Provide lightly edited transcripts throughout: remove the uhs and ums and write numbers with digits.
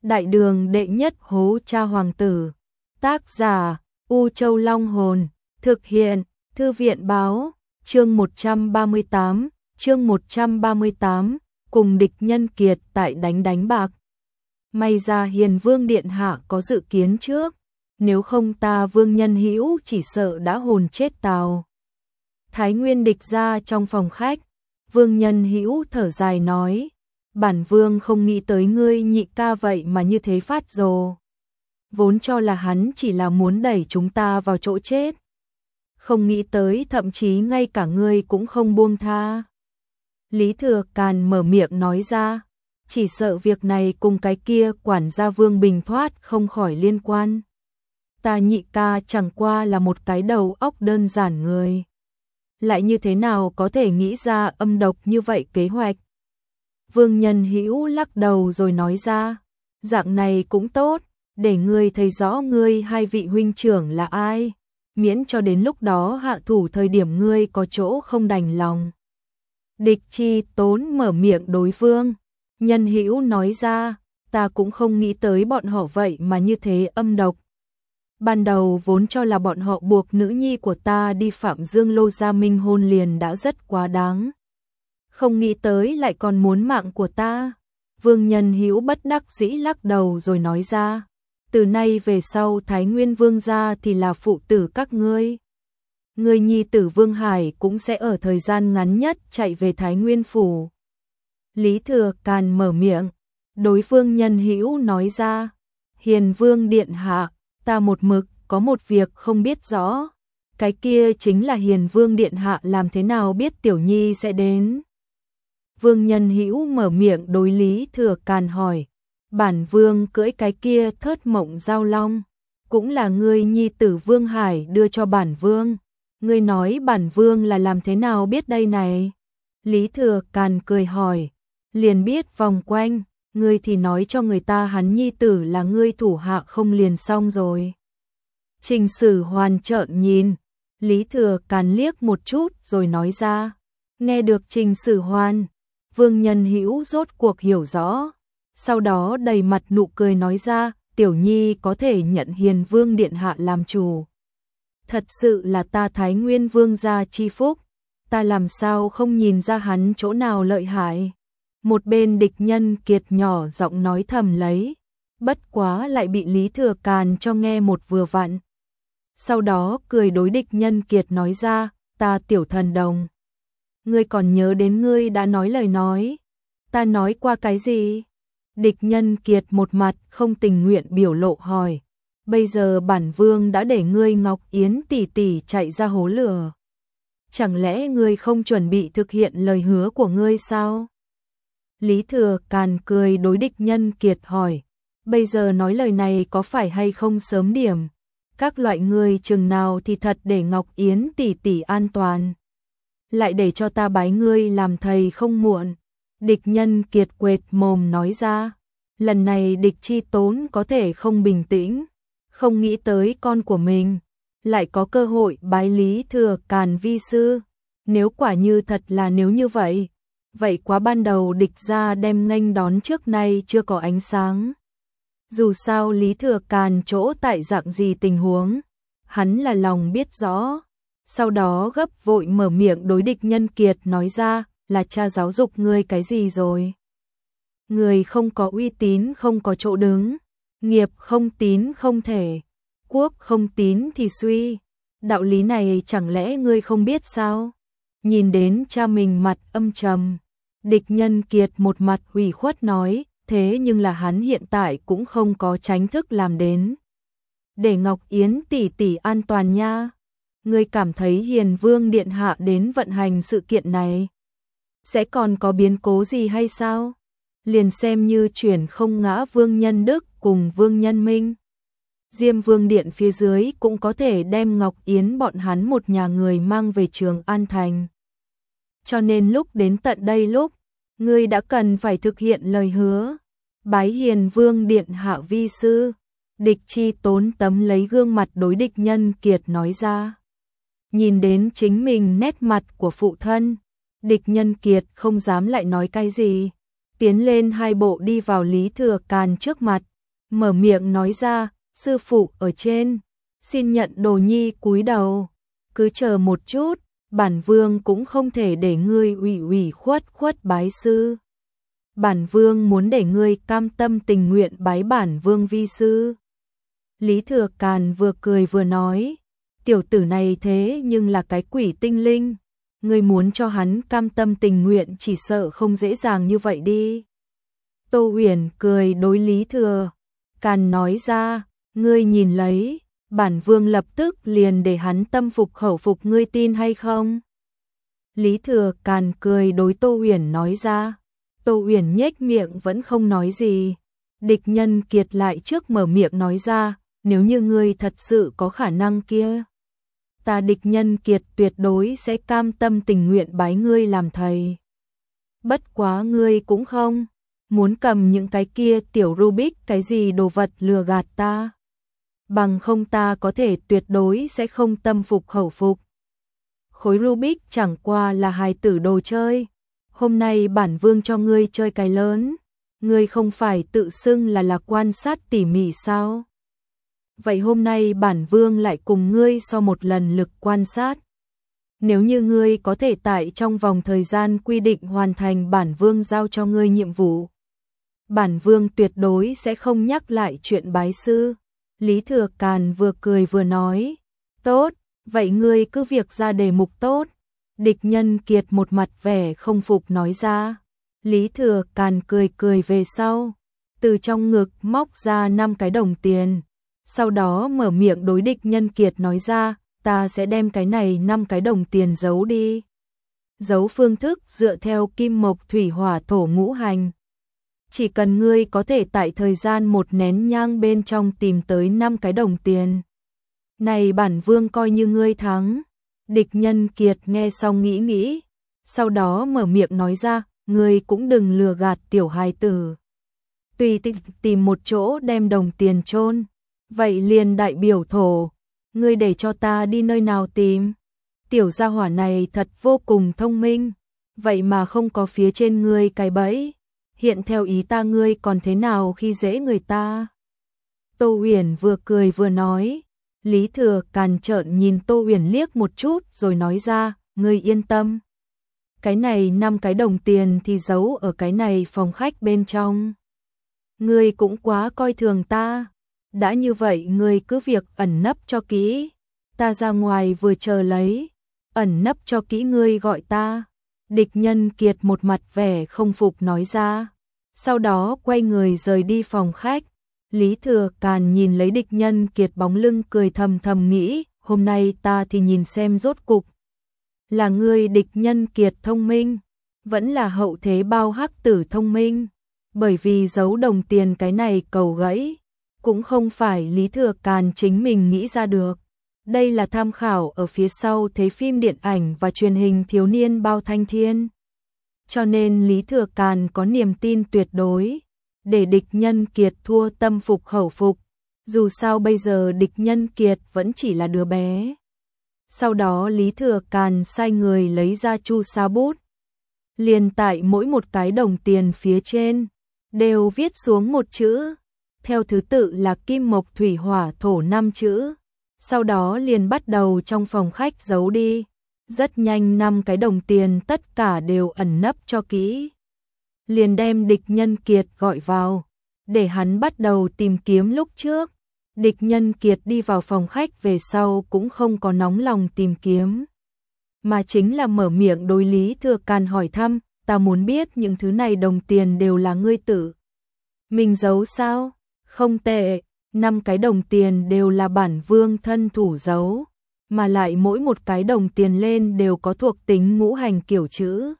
Đại đường đệ nhất hố cha hoàng tử. Tác giả U Châu Long Hồn. Thực hiện Thư viện Báo. Chương 138, cùng địch nhân kiệt tại đánh bạc. May ra Hiền Vương điện hạ có dự kiến trước, nếu không ta Vương Nhân Hữu chỉ sợ đã hồn chết tào. Thái Nguyên địch ra trong phòng khách, Vương Nhân Hữu thở dài nói, bản vương không nghĩ tới ngươi nhị ca vậy mà như thế phát rồ. Vốn cho là hắn chỉ là muốn đẩy chúng ta vào chỗ chết. Không nghĩ tới thậm chí ngay cả ngươi cũng không buông tha. Lý Thừa Càn mở miệng nói ra, chỉ sợ việc này cùng cái kia quản gia Vương Bình thoát không khỏi liên quan. Ta nhị ca chẳng qua là một cái đầu óc đơn giản người. Lại như thế nào có thể nghĩ ra âm độc như vậy kế hoạch? Vương Nhân Hữu lắc đầu rồi nói ra, dạng này cũng tốt, để ngươi thấy rõ ngươi hai vị huynh trưởng là ai, miễn cho đến lúc đó hạ thủ thời điểm ngươi có chỗ không đành lòng. Địch Chi Tốn mở miệng đối Vương Nhân Hữu nói ra, ta cũng không nghĩ tới bọn họ vậy mà như thế âm độc. Ban đầu vốn cho là bọn họ buộc nữ nhi của ta đi Phạm Dương Lô Gia Minh hôn liền đã rất quá đáng. Không nghĩ tới lại còn muốn mạng của ta. Vương Nhân Hữu bất đắc dĩ lắc đầu rồi nói ra, từ nay về sau Thái Nguyên Vương gia thì là phụ tử các ngươi. Người nhi tử Vương Hải cũng sẽ ở thời gian ngắn nhất chạy về Thái Nguyên phủ. Lý Thừa Càn mở miệng, đối Vương Nhân Hữu nói ra, Hiền Vương điện hạ, ta một mực có một việc không biết rõ, cái kia chính là Hiền Vương điện hạ làm thế nào biết Tiểu Nhi sẽ đến. Vương Nhân Hữu mở miệng đối Lý Thừa Càn hỏi, bản vương cưỡi cái kia Thớt Mộng Giao Long, cũng là ngươi nhi tử Vương Hải đưa cho bản vương. Ngươi nói bản vương là làm thế nào biết đây này? Lý Thừa Càn cười hỏi, liền biết vòng quanh, ngươi thì nói cho người ta hắn nhi tử là ngươi thủ hạ không liền xong rồi. Trình Sử Hoàn trợn nhìn, Lý Thừa Càn liếc một chút rồi nói ra, nghe được Trình Sử Hoàn, Vương Nhân Hữu rốt cuộc hiểu rõ, sau đó đầy mặt nụ cười nói ra, Tiểu Nhi có thể nhận Hiền Vương điện hạ làm chủ. Thật sự là ta Thái Nguyên Vương gia chi phúc, ta làm sao không nhìn ra hắn chỗ nào lợi hại. Một bên địch nhân kiệt nhỏ giọng nói thầm lấy, bất quá lại bị Lý Thừa Càn cho nghe một vừa vặn. Sau đó cười đối địch nhân kiệt nói ra, ta Tiểu Thần Đồng. Ngươi còn nhớ đến ngươi đã nói lời nói, ta nói qua cái gì? Địch nhân kiệt một mặt không tình nguyện biểu lộ hỏi, bây giờ bản vương đã để ngươi Ngọc Yến tỷ tỷ chạy ra hố lửa. Chẳng lẽ ngươi không chuẩn bị thực hiện lời hứa của ngươi sao? Lý Thừa Càn cười đối địch nhân kiệt hỏi, bây giờ nói lời này có phải hay không sớm điểm? Các loại ngươi chừng nào thì thật để Ngọc Yến tỷ tỷ an toàn. Lại để cho ta bái ngươi làm thầy không muộn. Địch nhân kiệt quệt mồm nói ra, lần này địch Chi Tốn có thể không bình tĩnh, không nghĩ tới con của mình lại có cơ hội bái Lý Thừa Càn vi sư. Nếu quả như thật là nếu như vậy, vậy quá ban đầu địch ra đem nghênh đón trước nay chưa có ánh sáng. Dù sao Lý Thừa Càn chỗ tại dạng gì tình huống, hắn là lòng biết rõ. Sau đó gấp vội mở miệng đối địch nhân kiệt nói ra, là cha giáo dục ngươi cái gì rồi? Người không có uy tín không có chỗ đứng, nghiệp không tín không thể, quốc không tín thì suy. Đạo lý này chẳng lẽ ngươi không biết sao? Nhìn đến cha mình mặt âm trầm, địch nhân kiệt một mặt ủy khuất nói, thế nhưng là hắn hiện tại cũng không có tránh thức làm đến. Để Ngọc Yến tỷ tỷ an toàn nha. Ngươi cảm thấy Hiền Vương điện hạ đến vận hành sự kiện này sẽ còn có biến cố gì hay sao? Liền xem như chuyển không ngã Vương Nhân Đức cùng Vương Nhân Minh, Diêm Vương điện phía dưới cũng có thể đem Ngọc Yến bọn hắn một nhà người mang về Trường An Thành. Cho nên lúc đến tận đây lúc, ngươi đã cần phải thực hiện lời hứa, bái Hiền Vương điện hạ vi sư. Địch Chi Tốn tấm lấy gương mặt đối địch nhân kiệt nói ra. Nhìn đến chính mình nét mặt của phụ thân, địch nhân kiệt không dám lại nói cái gì, tiến lên hai bộ đi vào Lý Thừa Càn trước mặt, mở miệng nói ra, sư phụ ở trên, xin nhận đồ nhi cúi đầu, cứ chờ một chút, bản vương cũng không thể để ngươi ủy khuất bái sư. Bản vương muốn để ngươi cam tâm tình nguyện bái bản vương vi sư. Lý Thừa Càn vừa cười vừa nói, tiểu tử này thế nhưng là cái quỷ tinh linh, ngươi muốn cho hắn cam tâm tình nguyện chỉ sợ không dễ dàng như vậy đi. Tô Huyền cười đối Lý Thừa Càn nói ra, ngươi nhìn lấy, bản vương lập tức liền để hắn tâm phục khẩu phục, ngươi tin hay không? Lý Thừa Càn cười đối Tô Huyền nói ra. Tô Huyền nhếch miệng vẫn không nói gì. Địch Nhân Kiệt lại trước mở miệng nói ra, nếu như ngươi thật sự có khả năng kia, ta Địch Nhân Kiệt tuyệt đối sẽ cam tâm tình nguyện bái ngươi làm thầy. Bất quá ngươi cũng không muốn cầm những cái kia tiểu Rubik cái gì đồ vật lừa gạt ta. Bằng không ta có thể tuyệt đối sẽ không tâm phục khẩu phục. Khối Rubik chẳng qua là hài tử đồ chơi. Hôm nay bản vương cho ngươi chơi cái lớn. Ngươi không phải tự xưng là quan sát tỉ mỉ sao? Vậy hôm nay bản vương lại cùng ngươi so một lần lực quan sát. Nếu như ngươi có thể tại trong vòng thời gian quy định hoàn thành bản vương giao cho ngươi nhiệm vụ, bản vương tuyệt đối sẽ không nhắc lại chuyện bái sư. Lý Thừa Càn vừa cười vừa nói, tốt, vậy ngươi cứ việc ra đề mục tốt. Địch Nhân Kiệt một mặt vẻ không phục nói ra. Lý Thừa Càn cười về sau, từ trong ngực móc ra 5 cái đồng tiền, sau đó mở miệng đối Địch Nhân Kiệt nói ra, ta sẽ đem cái này 5 cái đồng tiền giấu đi. Giấu phương thức dựa theo kim mộc thủy hỏa thổ ngũ hành. Chỉ cần ngươi có thể tại thời gian 1 nén nhang bên trong tìm tới 5 cái đồng tiền, này bản vương coi như ngươi thắng. Địch Nhân Kiệt nghe xong nghĩ, sau đó mở miệng nói ra, ngươi cũng đừng lừa gạt tiểu hài tử. Tùy tìm một chỗ đem đồng tiền chôn, vậy liền đại biểu thổ, ngươi để cho ta đi nơi nào tìm? Tiểu gia hỏa này thật vô cùng thông minh, vậy mà không có phía trên ngươi cái bẫy. Hiện theo ý ta ngươi còn thế nào khi dễ người ta? Tô Huyền vừa cười vừa nói. Lý Thừa Càn trợn nhìn Tô Huyền liếc một chút rồi nói ra, ngươi yên tâm. Cái này 5 cái đồng tiền thì giấu ở cái này phòng khách bên trong. Ngươi cũng quá coi thường ta. Đã như vậy ngươi cứ việc ẩn nấp cho kỹ. Ta ra ngoài vừa chờ lấy. Ẩn nấp cho kỹ ngươi gọi ta. Địch Nhân Kiệt một mặt vẻ không phục nói ra. Sau đó quay người rời đi phòng khách. Lý Thừa Càn nhìn lấy Địch Nhân Kiệt bóng lưng cười thầm nghĩ, hôm nay ta thì nhìn xem rốt cục là ngươi Địch Nhân Kiệt thông minh, vẫn là hậu thế bao hắc tử thông minh, bởi vì giấu đồng tiền cái này cầu gãy, cũng không phải Lý Thừa Càn chính mình nghĩ ra được. Đây là tham khảo ở phía sau thế phim điện ảnh và truyền hình thiếu niên Bao Thanh Thiên. Cho nên Lý Thừa Càn có niềm tin tuyệt đối. Để Địch Nhân Kiệt thua tâm phục khẩu phục, dù sao bây giờ Địch Nhân Kiệt vẫn chỉ là đứa bé. Sau đó Lý Thừa Càn sai người lấy ra chu sa bút, liền tại mỗi một cái đồng tiền phía trên đều viết xuống một chữ, theo thứ tự là kim mộc thủy hỏa thổ 5 chữ. Sau đó liền bắt đầu trong phòng khách giấu đi. Rất nhanh 5 cái đồng tiền tất cả đều ẩn nấp cho kỹ. Liền đem Địch Nhân Kiệt gọi vào, để hắn bắt đầu tìm kiếm lúc trước. Địch Nhân Kiệt đi vào phòng khách về sau cũng không có nóng lòng tìm kiếm, mà chính là mở miệng đối Lý Thừa Càn hỏi thăm, ta muốn biết những thứ này đồng tiền đều là ngươi tự mình giấu sao? Không tệ, 5 cái đồng tiền đều là bản vương thân thủ giấu, mà lại mỗi một cái đồng tiền lên đều có thuộc tính ngũ hành kiểu chữ.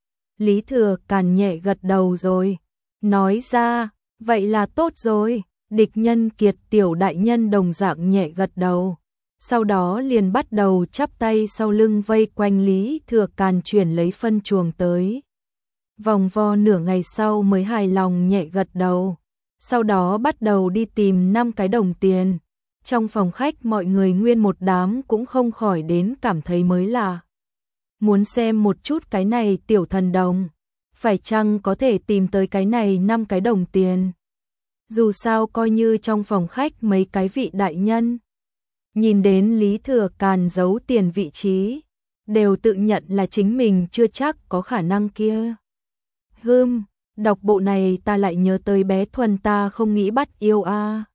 Lý Thừa Càn nhẹ gật đầu rồi, nói ra, vậy là tốt rồi. Địch Nhân Kiệt tiểu đại nhân đồng dạng nhẹ gật đầu, sau đó liền bắt đầu chắp tay sau lưng vây quanh Lý Thừa Càn chuyển lấy phân chuồng tới. Vòng vo nửa ngày sau mới hài lòng nhẹ gật đầu, sau đó bắt đầu đi tìm 5 cái đồng tiền. Trong phòng khách mọi người nguyên một đám cũng không khỏi đến cảm thấy mới lạ. Muốn xem một chút cái này tiểu thần đồng, phải chăng có thể tìm tới cái này 5 cái đồng tiền. Dù sao coi như trong phòng khách mấy cái vị đại nhân nhìn đến Lý Thừa Càn giấu tiền vị trí, đều tự nhận là chính mình chưa chắc có khả năng kia. Đọc bộ này ta lại nhớ tới bé Thuần ta không nghĩ bắt yêu a.